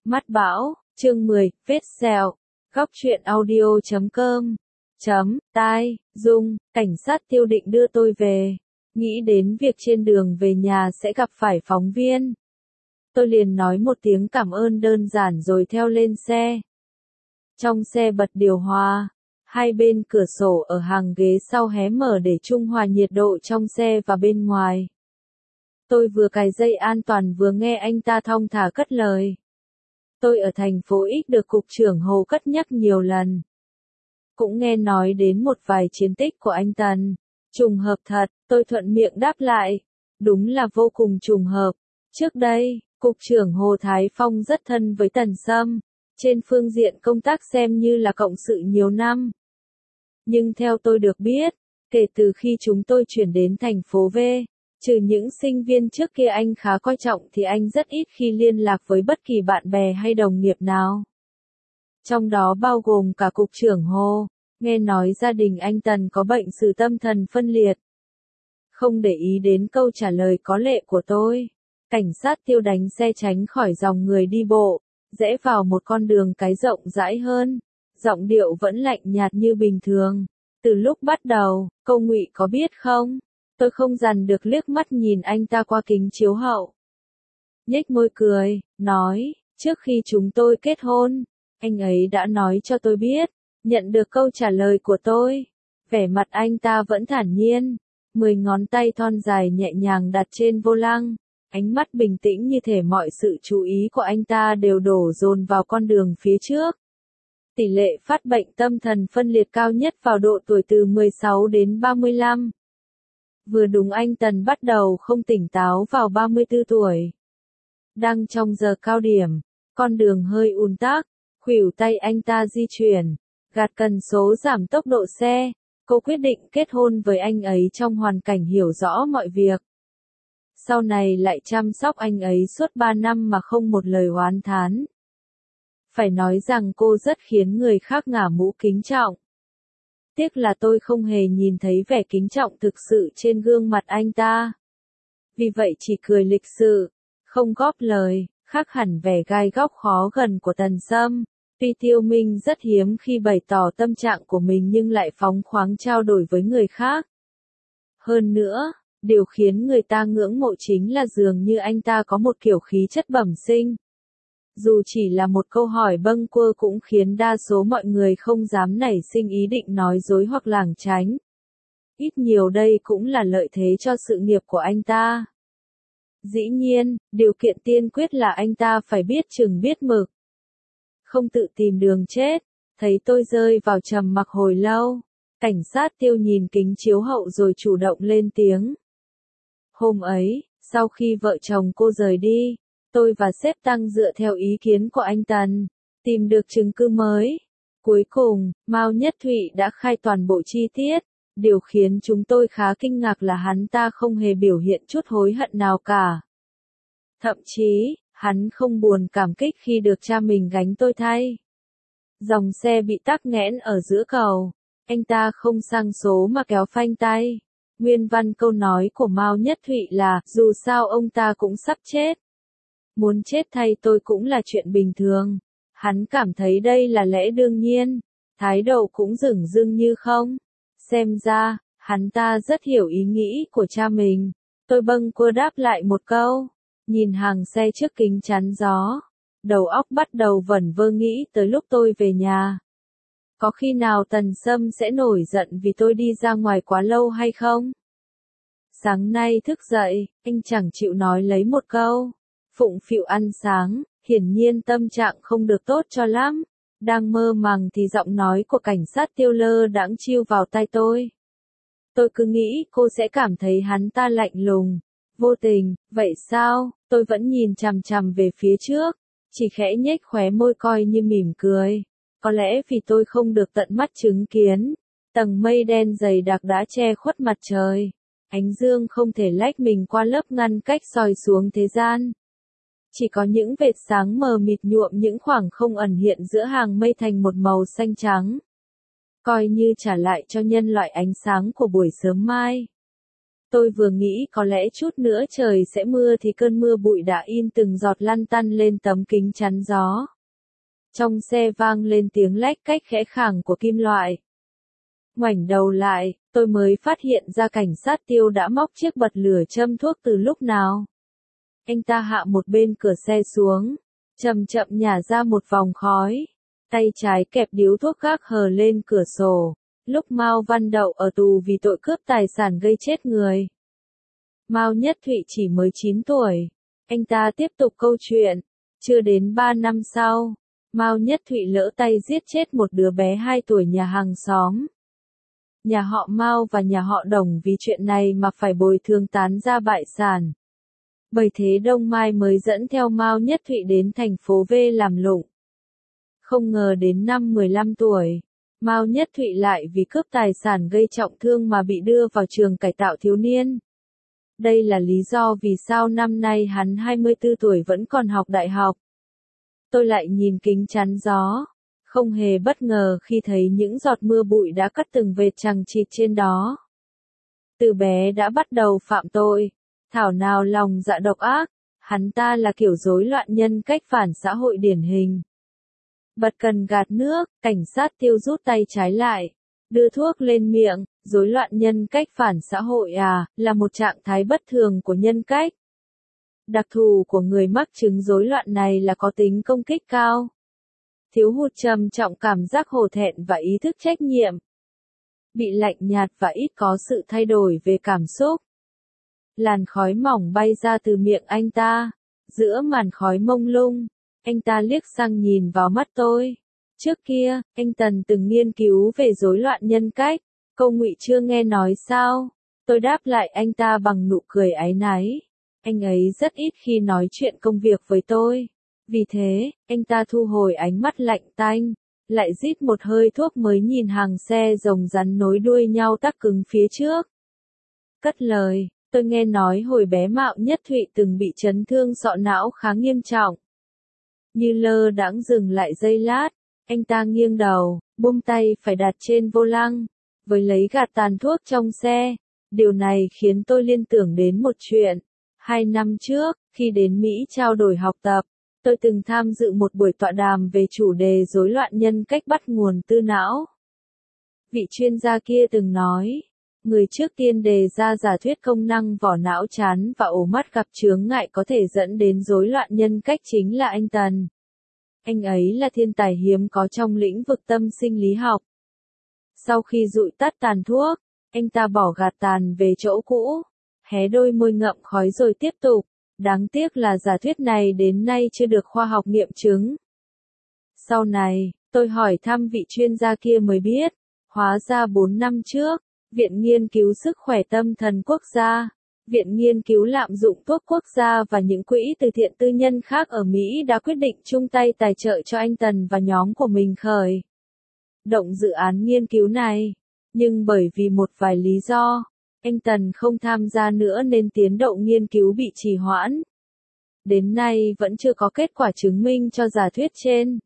Mắt bão, chương 10, vết sẹo. Góc truyện audio.com. Tai, Dung, cảnh sát Tiêu định đưa tôi về. Nghĩ đến việc trên đường về nhà sẽ gặp phải phóng viên. Tôi liền nói một tiếng cảm ơn đơn giản rồi theo lên xe. Trong xe bật điều hòa. Hai bên cửa sổ ở hàng ghế sau hé mở để trung hòa nhiệt độ trong xe và bên ngoài. Tôi vừa cài dây an toàn vừa nghe anh ta thong thả cất lời. Tôi ở thành phố X được Cục trưởng Hồ cất nhắc nhiều lần. Cũng nghe nói đến một vài chiến tích của anh Tần. Trùng hợp thật, tôi thuận miệng đáp lại. Đúng là vô cùng trùng hợp. Trước đây, Cục trưởng Hồ Thái Phong rất thân với Tần Sâm. Trên phương diện công tác xem như là cộng sự nhiều năm. Nhưng theo tôi được biết, kể từ khi chúng tôi chuyển đến thành phố V, trừ những sinh viên trước kia anh khá coi trọng thì anh rất ít khi liên lạc với bất kỳ bạn bè hay đồng nghiệp nào. Trong đó bao gồm cả Cục trưởng Hồ, nghe nói gia đình anh Tần có bệnh sử tâm thần phân liệt. Không để ý đến câu trả lời có lệ của tôi, cảnh sát Tiêu đánh xe tránh khỏi dòng người đi bộ, rẽ vào một con đường cái rộng rãi hơn, giọng điệu vẫn lạnh nhạt như bình thường. Từ lúc bắt đầu, cô Ngụy có biết không? Tôi không dằn được liếc mắt nhìn anh ta qua kính chiếu hậu. Nhếch môi cười, nói, trước khi chúng tôi kết hôn, anh ấy đã nói cho tôi biết. Nhận được câu trả lời của tôi, vẻ mặt anh ta vẫn thản nhiên, 10 ngón tay thon dài nhẹ nhàng đặt trên vô lăng, ánh mắt bình tĩnh như thể mọi sự chú ý của anh ta đều đổ dồn vào con đường phía trước. Tỷ lệ phát bệnh tâm thần phân liệt cao nhất vào độ tuổi từ 16 đến 35. Vừa đúng anh Tần bắt đầu không tỉnh táo vào 34 tuổi. Đang trong giờ cao điểm, con đường hơi ùn tắc, khuỷu tay anh ta di chuyển, gạt cần số giảm tốc độ xe. Cô quyết định kết hôn với anh ấy trong hoàn cảnh hiểu rõ mọi việc. Sau này lại chăm sóc anh ấy suốt 3 năm mà không một lời oán thán. Phải nói rằng cô rất khiến người khác ngả mũ kính trọng. Tiếc là tôi không hề nhìn thấy vẻ kính trọng thực sự trên gương mặt anh ta. Vì vậy chỉ cười lịch sự, không góp lời, khác hẳn vẻ gai góc khó gần của Tần Sâm. Tuy Tiêu Minh rất hiếm khi bày tỏ tâm trạng của mình nhưng lại phóng khoáng trao đổi với người khác. Hơn nữa, điều khiến người ta ngưỡng mộ chính là dường như anh ta có một kiểu khí chất bẩm sinh. Dù chỉ là một câu hỏi bâng quơ cũng khiến đa số mọi người không dám nảy sinh ý định nói dối hoặc lảng tránh. Ít nhiều đây cũng là lợi thế cho sự nghiệp của anh ta. Dĩ nhiên, điều kiện tiên quyết là anh ta phải biết chừng biết mực. Không tự tìm đường chết. Thấy tôi rơi vào trầm mặc hồi lâu, cảnh sát Tiêu nhìn kính chiếu hậu rồi chủ động lên tiếng. Hôm ấy, sau khi vợ chồng cô rời đi, tôi và sếp Tăng dựa theo ý kiến của anh Tần, tìm được chứng cứ mới. Cuối cùng, Mao Nhất Thụy đã khai toàn bộ chi tiết. Điều khiến chúng tôi khá kinh ngạc là hắn ta không hề biểu hiện chút hối hận nào cả. Thậm chí, hắn không buồn cảm kích khi được cha mình gánh tôi thay. Dòng xe bị tắc nghẽn ở giữa cầu, anh ta không sang số mà kéo phanh tay. Nguyên văn câu nói của Mao Nhất Thụy là, dù sao ông ta cũng sắp chết. Muốn chết thay tôi cũng là chuyện bình thường. Hắn cảm thấy đây là lẽ đương nhiên, thái độ cũng dửng dưng như không. Xem ra, hắn ta rất hiểu ý nghĩ của cha mình. Tôi bâng quơ đáp lại một câu, nhìn hàng xe trước kính chắn gió. Đầu óc bắt đầu vẩn vơ nghĩ tới lúc tôi về nhà. Có khi nào Tần Sâm sẽ nổi giận vì tôi đi ra ngoài quá lâu hay không? Sáng nay thức dậy, anh chẳng chịu nói lấy một câu. Phụng phịu ăn sáng, hiển nhiên tâm trạng không được tốt cho lắm. Đang mơ màng thì giọng nói của cảnh sát Tiêu lơ đãng chiêu vào tai tôi. Tôi cứ nghĩ cô sẽ cảm thấy hắn ta lạnh lùng, vô tình. Vậy sao? Tôi vẫn nhìn chằm chằm về phía trước, chỉ khẽ nhếch khóe môi coi như mỉm cười. Có lẽ vì tôi không được tận mắt chứng kiến, tầng mây đen dày đặc đã che khuất mặt trời. Ánh dương không thể lách mình qua lớp ngăn cách soi xuống thế gian. Chỉ có những vệt sáng mờ mịt nhuộm những khoảng không ẩn hiện giữa hàng mây thành một màu xanh trắng. Coi như trả lại cho nhân loại ánh sáng của buổi sớm mai. Tôi vừa nghĩ có lẽ chút nữa trời sẽ mưa thì cơn mưa bụi đã in từng giọt lăn tăn lên tấm kính chắn gió. Trong xe vang lên tiếng lách cách khẽ khàng của kim loại. Ngoảnh đầu lại, tôi mới phát hiện ra cảnh sát Tiêu đã móc chiếc bật lửa châm thuốc từ lúc nào. Anh ta hạ một bên cửa xe xuống, chậm chậm nhả ra một vòng khói. Tay trái kẹp điếu thuốc khác hờ lên cửa sổ. Lúc Mao Văn Đậu ở tù vì tội cướp tài sản gây chết người. Mao Nhất Thụy chỉ mới 9 tuổi. Anh ta tiếp tục câu chuyện. Chưa đến 3 năm sau, Mao Nhất Thụy lỡ tay giết chết một đứa bé 2 tuổi nhà hàng xóm. Nhà họ Mao và nhà họ Đồng vì chuyện này mà phải bồi thường tán gia bại sản. Bởi thế Đông Mai mới dẫn theo Mao Nhất Thụy đến thành phố V làm lụng. Không ngờ đến năm 15 tuổi, Mao Nhất Thụy lại vì cướp tài sản gây trọng thương mà bị đưa vào trường cải tạo thiếu niên. Đây là lý do vì sao năm nay hắn 24 tuổi vẫn còn học đại học. Tôi lại nhìn kính chắn gió, không hề bất ngờ khi thấy những giọt mưa bụi đã cắt từng vệt chằng chịt trên đó. Từ bé đã bắt đầu phạm tội, thảo nào lòng dạ độc ác, hắn ta là kiểu rối loạn nhân cách phản xã hội điển hình. Bật cần gạt nước, cảnh sát Tiêu rút tay trái lại, đưa thuốc lên miệng. Rối loạn nhân cách phản xã hội là một trạng thái bất thường của nhân cách. Đặc thù của người mắc chứng rối loạn này là có tính công kích cao, thiếu hụt trầm trọng cảm giác hổ thẹn và ý thức trách nhiệm, bị lạnh nhạt và ít có sự thay đổi về cảm xúc. Làn khói mỏng bay ra từ miệng anh ta, giữa màn khói mông lung, anh ta liếc sang nhìn vào mắt tôi. Trước kia, anh Tần từng nghiên cứu về rối loạn nhân cách. Câu Ngụy chưa nghe nói sao? Tôi đáp lại anh ta bằng nụ cười áy náy. Anh ấy rất ít khi nói chuyện công việc với tôi. Vì thế, anh ta thu hồi ánh mắt lạnh tanh, lại rít một hơi thuốc mới nhìn hàng xe rồng rắn nối đuôi nhau tắc cứng phía trước. Cất lời, tôi nghe nói hồi bé Mạo Nhất Thụy từng bị chấn thương sọ não khá nghiêm trọng. Như lơ đãng dừng lại giây lát, anh ta nghiêng đầu, buông tay phải đặt trên vô lăng, với lấy gạt tàn thuốc trong xe. Điều này khiến tôi liên tưởng đến một chuyện. 2 năm trước, khi đến Mỹ trao đổi học tập, tôi từng tham dự một buổi tọa đàm về chủ đề rối loạn nhân cách bắt nguồn từ não. Vị chuyên gia kia từng nói, người trước tiên đề ra giả thuyết công năng vỏ não chán và ổ mắt gặp chướng ngại có thể dẫn đến rối loạn nhân cách chính là anh Tần. Anh ấy là thiên tài hiếm có trong lĩnh vực tâm sinh lý học. Sau khi dụi tắt tàn thuốc, anh ta bỏ gạt tàn về chỗ cũ, hé đôi môi ngậm khói rồi tiếp tục. Đáng tiếc là giả thuyết này đến nay chưa được khoa học nghiệm chứng. Sau này, tôi hỏi thăm vị chuyên gia kia mới biết, hóa ra 4 năm trước, Viện Nghiên cứu Sức khỏe Tâm thần Quốc gia, Viện Nghiên cứu Lạm dụng thuốc quốc gia và những quỹ từ thiện tư nhân khác ở Mỹ đã quyết định chung tay tài trợ cho anh Tần và nhóm của mình khởi động dự án nghiên cứu này. Nhưng bởi vì một vài lý do, anh Tần không tham gia nữa nên tiến độ nghiên cứu bị trì hoãn. Đến nay vẫn chưa có kết quả chứng minh cho giả thuyết trên.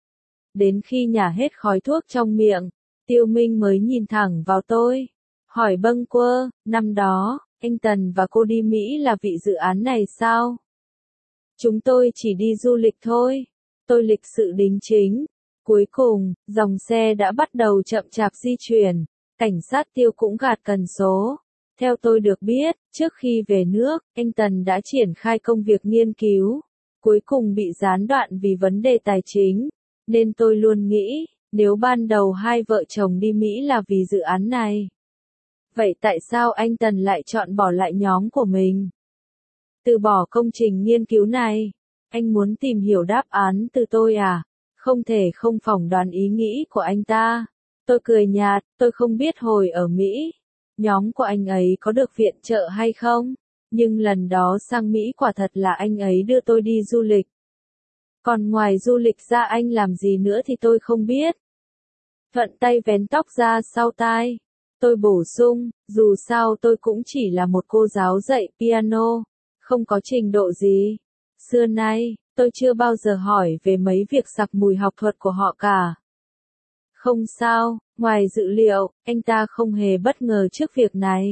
Đến khi nhả hết khói thuốc trong miệng, Tiêu Minh mới nhìn thẳng vào tôi, hỏi bâng quơ, năm đó, anh Tần và cô đi Mỹ là vì dự án này sao? Chúng tôi chỉ đi du lịch thôi. Tôi lịch sự đính chính. Cuối cùng, dòng xe đã bắt đầu chậm chạp di chuyển. Cảnh sát Tiêu cũng gạt cần số. Theo tôi được biết, trước khi về nước, anh Tần đã triển khai công việc nghiên cứu. Cuối cùng bị gián đoạn vì vấn đề tài chính. Nên tôi luôn nghĩ, nếu ban đầu hai vợ chồng đi Mỹ là vì dự án này, vậy tại sao anh Tần lại chọn bỏ lại nhóm của mình? Từ bỏ công trình nghiên cứu này. Anh muốn tìm hiểu đáp án từ tôi à? Không thể không phỏng đoán ý nghĩ của anh ta. Tôi cười nhạt, tôi không biết hồi ở Mỹ, nhóm của anh ấy có được viện trợ hay không? Nhưng lần đó sang Mỹ quả thật là anh ấy đưa tôi đi du lịch. Còn ngoài du lịch ra anh làm gì nữa thì tôi không biết. Thuận tay vén tóc ra sau tai. Tôi bổ sung, dù sao tôi cũng chỉ là một cô giáo dạy piano, không có trình độ gì. Xưa nay, tôi chưa bao giờ hỏi về mấy việc sặc mùi học thuật của họ cả. Không sao, ngoài dự liệu, anh ta không hề bất ngờ trước việc này.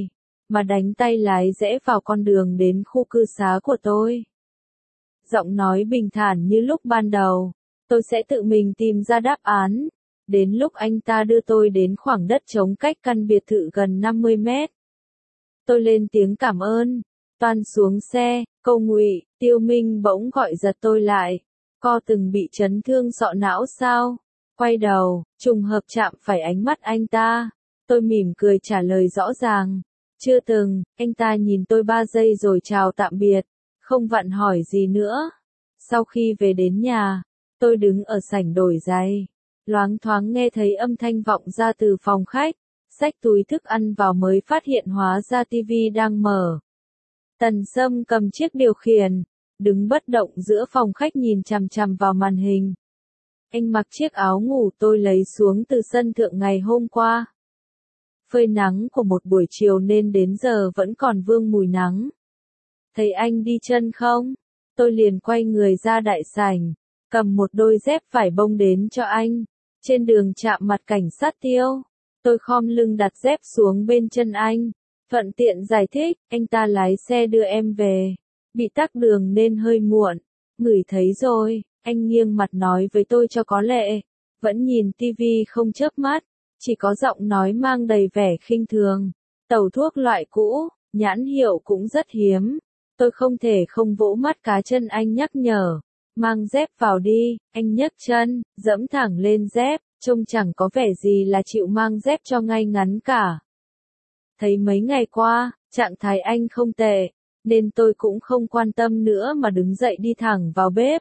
mà đánh tay lái rẽ vào con đường đến khu cư xá của tôi. Giọng nói bình thản như lúc ban đầu, tôi sẽ tự mình tìm ra đáp án. Đến lúc anh ta đưa tôi đến khoảng đất trống cách căn biệt thự gần 50 mét. Tôi lên tiếng cảm ơn, toan xuống xe, câu Ngụy, Tiêu Minh bỗng gọi giật tôi lại. Co từng bị chấn thương sọ não sao? Quay đầu, trùng hợp chạm phải ánh mắt anh ta. Tôi mỉm cười trả lời rõ ràng. Chưa từng, anh ta nhìn tôi 3 giây rồi chào tạm biệt, không vặn hỏi gì nữa. Sau khi về đến nhà, tôi đứng ở sảnh đổi giày. Loáng thoáng nghe thấy âm thanh vọng ra từ phòng khách, xách túi thức ăn vào mới phát hiện hóa ra tivi đang mở. Tần Sâm cầm chiếc điều khiển, đứng bất động giữa phòng khách nhìn chằm chằm vào màn hình. Anh mặc chiếc áo ngủ tôi lấy xuống từ sân thượng ngày hôm qua. Phơi nắng của một buổi chiều nên đến giờ vẫn còn vương mùi nắng. Thấy anh đi chân không? Tôi liền quay người ra đại sảnh, cầm một đôi dép vải bông đến cho anh. Trên đường chạm mặt cảnh sát Tiêu, tôi khom lưng đặt dép xuống bên chân anh. Thuận tiện giải thích, anh ta lái xe đưa em về. Bị tắc đường nên hơi muộn. Ngửi thấy rồi, anh nghiêng mặt nói với tôi cho có lệ. Vẫn nhìn tivi không chớp mắt, chỉ có giọng nói mang đầy vẻ khinh thường. Tẩu thuốc loại cũ, nhãn hiệu cũng rất hiếm. Tôi không thể không vỗ mắt cá chân anh nhắc nhở. Mang dép vào đi, anh nhấc chân, dẫm thẳng lên dép, trông chẳng có vẻ gì là chịu mang dép cho ngay ngắn cả. Thấy mấy ngày qua, trạng thái anh không tệ, nên tôi cũng không quan tâm nữa mà đứng dậy đi thẳng vào bếp.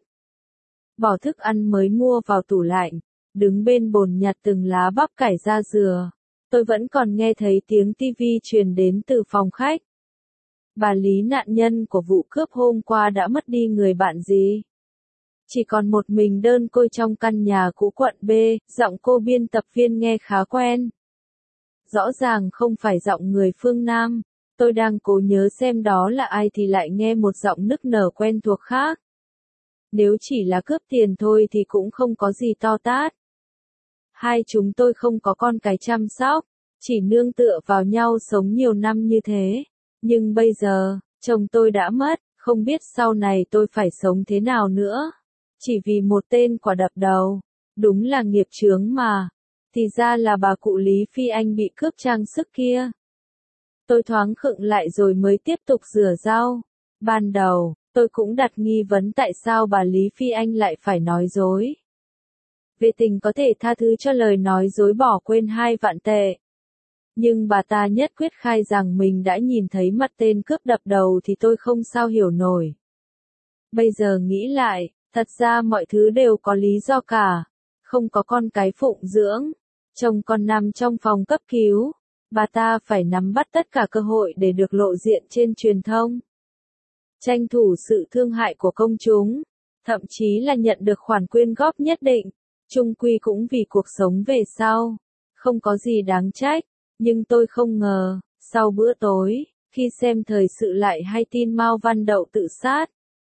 Bỏ thức ăn mới mua vào tủ lạnh, đứng bên bồn nhặt từng lá bắp cải ra dừa. Tôi vẫn còn nghe thấy tiếng tivi truyền đến từ phòng khách. Bà Lý nạn nhân của vụ cướp hôm qua đã mất đi người bạn gì. Chỉ còn một mình đơn côi trong căn nhà cũ quận B, giọng cô biên tập viên nghe khá quen. Rõ ràng không phải giọng người phương Nam, tôi đang cố nhớ xem đó là ai thì lại nghe một giọng nức nở quen thuộc khác. Nếu chỉ là cướp tiền thôi thì cũng không có gì to tát. Hai chúng tôi không có con cái chăm sóc, chỉ nương tựa vào nhau sống nhiều năm như thế. Nhưng bây giờ, chồng tôi đã mất, không biết sau này tôi phải sống thế nào nữa. Chỉ vì một tên quả đập đầu, đúng là nghiệp chướng mà. Thì ra là bà cụ Lý Phi Anh bị cướp trang sức kia. Tôi thoáng khựng lại rồi mới tiếp tục rửa rau. Ban đầu, tôi cũng đặt nghi vấn tại sao bà Lý Phi Anh lại phải nói dối. Về tình có thể tha thứ cho lời nói dối bỏ quên 2 vạn tệ. Nhưng bà ta nhất quyết khai rằng mình đã nhìn thấy mặt tên cướp đập đầu thì tôi không sao hiểu nổi. Bây giờ nghĩ lại, thật ra mọi thứ đều có lý do cả. Không có con cái phụng dưỡng, chồng còn nằm trong phòng cấp cứu, bà ta phải nắm bắt tất cả cơ hội để được lộ diện trên truyền thông. Tranh thủ sự thương hại của công chúng, thậm chí là nhận được khoản quyên góp nhất định, chung quy cũng vì cuộc sống về sau. Không có gì đáng trách, nhưng tôi không ngờ, sau bữa tối, khi xem thời sự lại hay tin Mao Văn Đậu tự sát.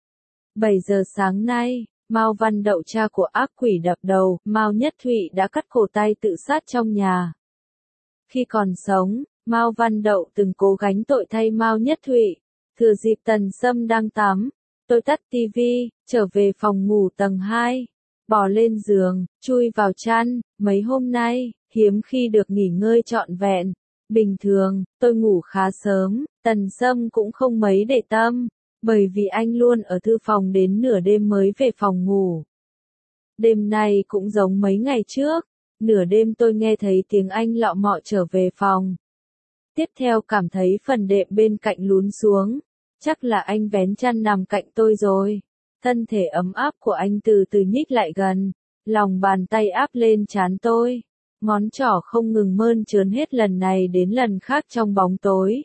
7 giờ sáng nay, Mao Văn Đậu cha của ác quỷ đập đầu, Mao Nhất Thụy đã cắt cổ tay tự sát trong nhà. Khi còn sống, Mao Văn Đậu từng cố gắng tội thay Mao Nhất Thụy. Thừa dịp Tần Sâm đang tắm, tôi tắt tivi, trở về phòng ngủ tầng 2, bò lên giường, chui vào chăn. Mấy hôm nay, hiếm khi được nghỉ ngơi trọn vẹn. Bình thường, tôi ngủ khá sớm, Tần Sâm cũng không mấy để tâm, bởi vì anh luôn ở thư phòng đến nửa đêm mới về phòng ngủ. Đêm nay cũng giống mấy ngày trước, nửa đêm tôi nghe thấy tiếng anh lọ mọ trở về phòng. Tiếp theo cảm thấy phần đệm bên cạnh lún xuống, chắc là anh vén chăn nằm cạnh tôi rồi. Thân thể ấm áp của anh từ từ nhích lại gần, lòng bàn tay áp lên trán tôi, ngón trỏ không ngừng mơn trớn hết lần này đến lần khác trong bóng tối.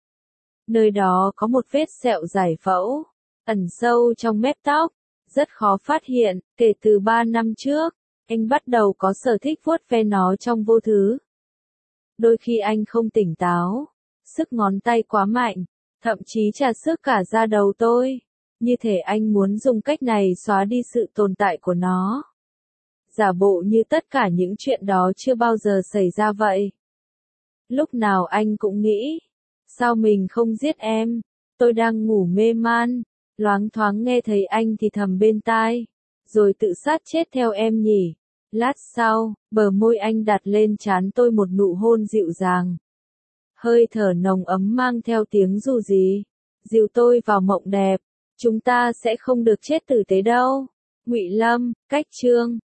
Nơi đó có một vết sẹo giải phẫu, ẩn sâu trong mép tóc, rất khó phát hiện. Kể từ 3 năm trước, anh bắt đầu có sở thích vuốt ve nó trong vô thứ. Đôi khi anh không tỉnh táo, sức ngón tay quá mạnh, thậm chí trà xước cả da đầu tôi. Như thể anh muốn dùng cách này xóa đi sự tồn tại của nó. Giả bộ như tất cả những chuyện đó chưa bao giờ xảy ra vậy. Lúc nào anh cũng nghĩ, Sao mình không giết em? Tôi đang ngủ mê man, loáng thoáng nghe thấy anh thì thầm bên tai. Rồi tự sát chết theo em nhỉ? Lát sau, bờ môi anh đặt lên trán tôi một nụ hôn dịu dàng. Hơi thở nồng ấm mang theo tiếng dù gì. Dìu tôi vào mộng đẹp. Chúng ta sẽ không được chết tử tế đâu. Ngụy Lâm, Cách Chương.